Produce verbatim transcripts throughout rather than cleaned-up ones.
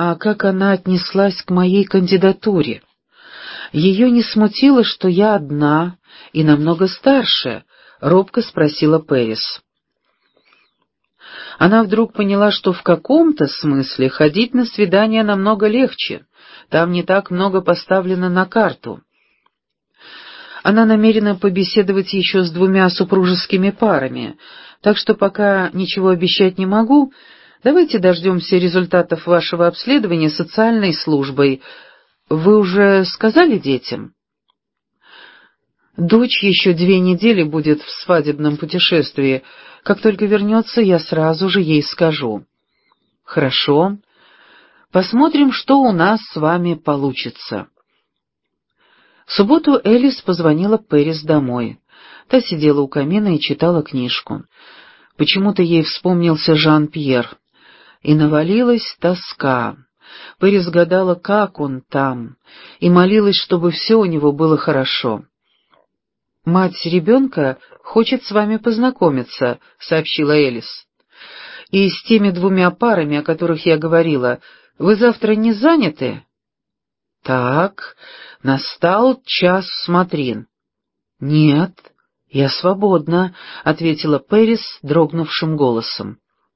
А как она отнеслась к моей кандидатуре? Ее не смутило, что я одна и намного старше, робко спросила Пэрис. Она вдруг поняла, что в каком-то смысле ходить на свидания намного легче, там не так много поставлено на карту. Она намерена побеседовать еще с двумя супружескими парами, так что пока ничего обещать не могу. Давайте дождемся результатов вашего обследования социальной службой. Вы уже сказали детям? Дочь еще две недели будет в свадебном путешествии. Как только вернется, я сразу же ей скажу. Хорошо. Посмотрим, что у нас с вами получится. В субботу Элис позвонила Пэрис домой. Та сидела у камина и читала книжку. Почему-то ей вспомнился Жан-Пьер. И навалилась тоска. Пэрис гадала, как он там, и молилась, чтобы все у него было хорошо. «Мать ребенка хочет с вами познакомиться», — сообщила Элис. «И с теми двумя парами, о которых я говорила, вы завтра не заняты?» «Так, настал час смотрин». «Нет, я свободна», — ответила Пэрис дрогнувшим голосом.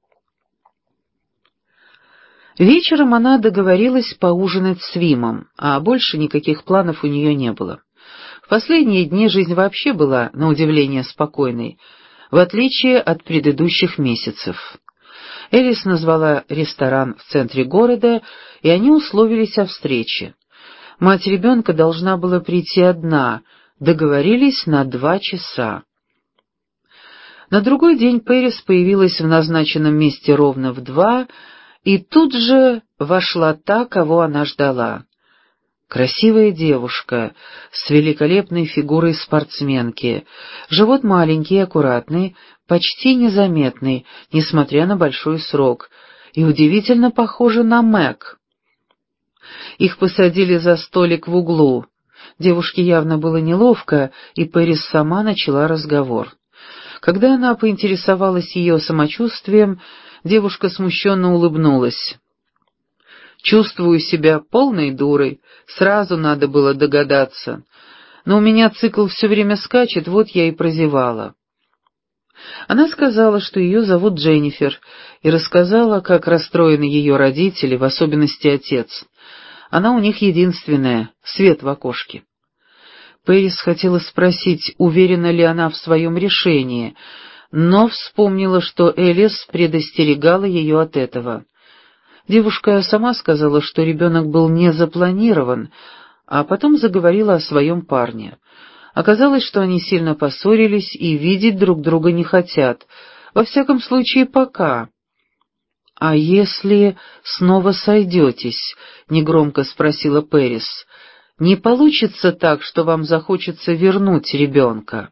Вечером она договорилась поужинать с Вимом, а больше никаких планов у нее не было. В последние дни жизнь вообще была, на удивление, спокойной, в отличие от предыдущих месяцев. Элис назвала ресторан в центре города, и они условились о встрече. Мать ребенка должна была прийти одна, договорились на два часа. На другой день Пэрис появилась в назначенном месте ровно в два, и тут же вошла та, кого она ждала. Красивая девушка с великолепной фигурой спортсменки, живот маленький и аккуратный, почти незаметный, несмотря на большой срок, и удивительно похожа на Мэг. Их посадили за столик в углу. Девушке явно было неловко, и Пэрис сама начала разговор. Когда она поинтересовалась ее самочувствием, девушка смущенно улыбнулась. «Чувствую себя полной дурой, сразу надо было догадаться. Но у меня цикл все время скачет, вот я и прозевала». Она сказала, что ее зовут Дженнифер, и рассказала, как расстроены ее родители, в особенности отец. Она у них единственная, свет в окошке. Пэрис хотела спросить, уверена ли она в своем решении, но вспомнила, что Элис предостерегала ее от этого. Девушка сама сказала, что ребенок был не запланирован, а потом заговорила о своем парне. Оказалось, что они сильно поссорились и видеть друг друга не хотят, во всяком случае пока. «А если снова сойдетесь?» — негромко спросила Пэрис. «Не получится так, что вам захочется вернуть ребенка?»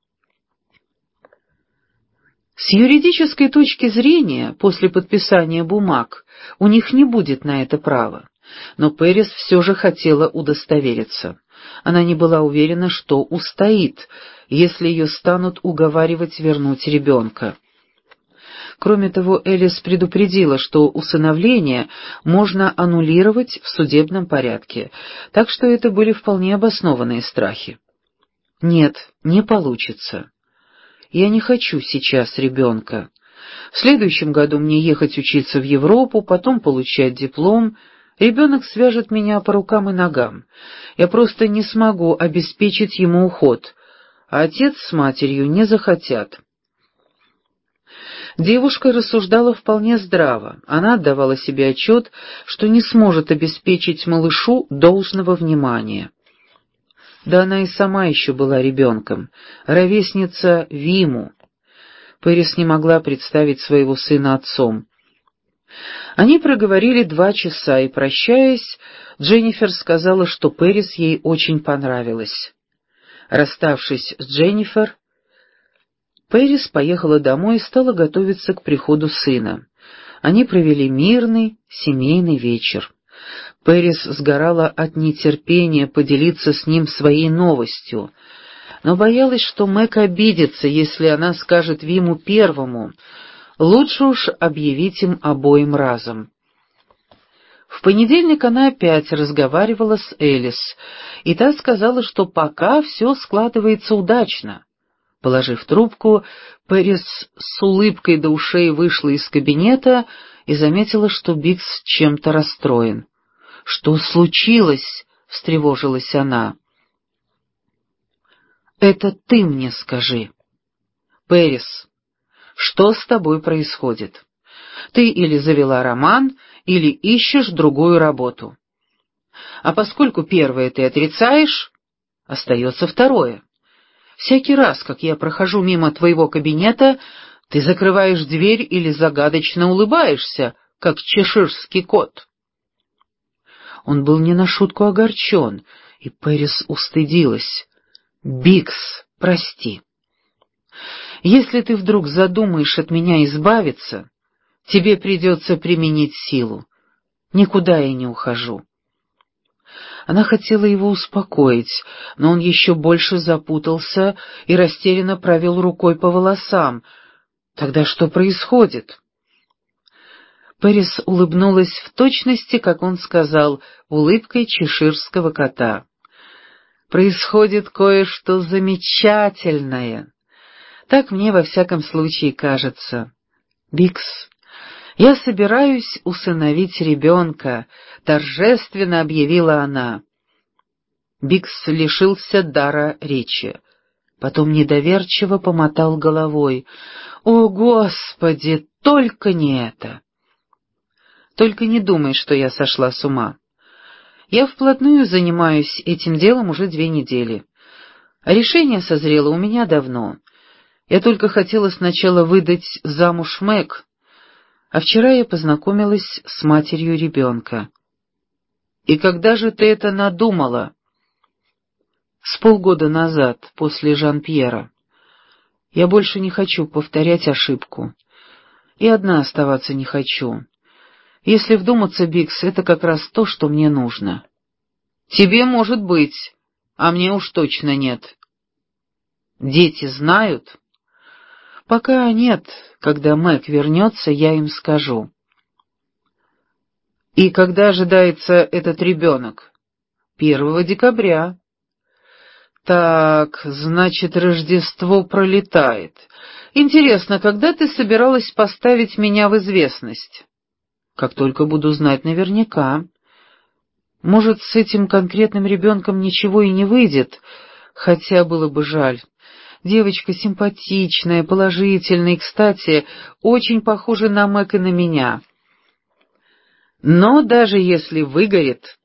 С юридической точки зрения, после подписания бумаг, у них не будет на это права, но Пэрис все же хотела удостовериться. Она не была уверена, что устоит, если ее станут уговаривать вернуть ребенка. Кроме того, Элис предупредила, что усыновление можно аннулировать в судебном порядке, так что это были вполне обоснованные страхи. «Нет, не получится. Я не хочу сейчас ребенка. В следующем году мне ехать учиться в Европу, потом получать диплом. Ребенок свяжет меня по рукам и ногам. Я просто не смогу обеспечить ему уход, а отец с матерью не захотят». Девушка рассуждала вполне здраво. Она отдавала себе отчет, что не сможет обеспечить малышу должного внимания. Да она и сама еще была ребенком, ровесница Виму. Пэрис не могла представить своего сына отцом. Они проговорили два часа, и, прощаясь, Дженнифер сказала, что Пэрис ей очень понравилась. Расставшись с Дженнифер, Пэрис поехала домой и стала готовиться к приходу сына. Они провели мирный семейный вечер. Пэрис сгорала от нетерпения поделиться с ним своей новостью, но боялась, что Мэг обидится, если она скажет Виму первому. Лучше уж объявить им обоим разом. В В понедельник она опять разговаривала с Элис, и та сказала, что пока все складывается удачно. Положив трубку, Пэрис с улыбкой до ушей вышла из кабинета и заметила, что Бикс чем-то расстроен. «Что случилось?» — встревожилась она. «Это ты мне скажи. Пэрис, что с тобой происходит? Ты или завела роман, или ищешь другую работу. А поскольку первое ты отрицаешь, остается второе. Всякий раз, как я прохожу мимо твоего кабинета, ты закрываешь дверь или загадочно улыбаешься, как чеширский кот». Он был не на шутку огорчен, и Пэрис устыдилась. «Бикс, прости. Если ты вдруг задумаешь от меня избавиться, тебе придется применить силу. Никуда я не ухожу». Она хотела его успокоить, но он еще больше запутался и растерянно провел рукой по волосам. «Тогда что происходит?» Пэрис улыбнулась в точности, как он сказал, улыбкой чеширского кота. «Происходит кое-что замечательное. Так мне во всяком случае кажется. Бикс, я собираюсь усыновить ребенка», — торжественно объявила она. Бикс лишился дара речи. Потом недоверчиво помотал головой. «О, Господи, только не это!» «Только не думай, что я сошла с ума. Я вплотную занимаюсь этим делом уже две недели. А решение созрело у меня давно. Я только хотела сначала выдать замуж Мэг, а вчера я познакомилась с матерью ребенка». «И когда же ты это надумала?» «С полгода назад, после Жан-Пьера. Я больше не хочу повторять ошибку. И одна оставаться не хочу. Если вдуматься, Бикс, это как раз то, что мне нужно». «Тебе, может быть, а мне уж точно нет». «Дети знают?» «Пока нет. Когда Мэг вернется, я им скажу». «И когда ожидается этот ребенок?» «Первого декабря». «Так, значит, Рождество пролетает. Интересно, когда ты собиралась поставить меня в известность?» «Как только буду знать наверняка. Может, с этим конкретным ребенком ничего и не выйдет, хотя было бы жаль. Девочка симпатичная, положительная и, кстати, очень похожа на Мэг и на меня. Но даже если выгорит,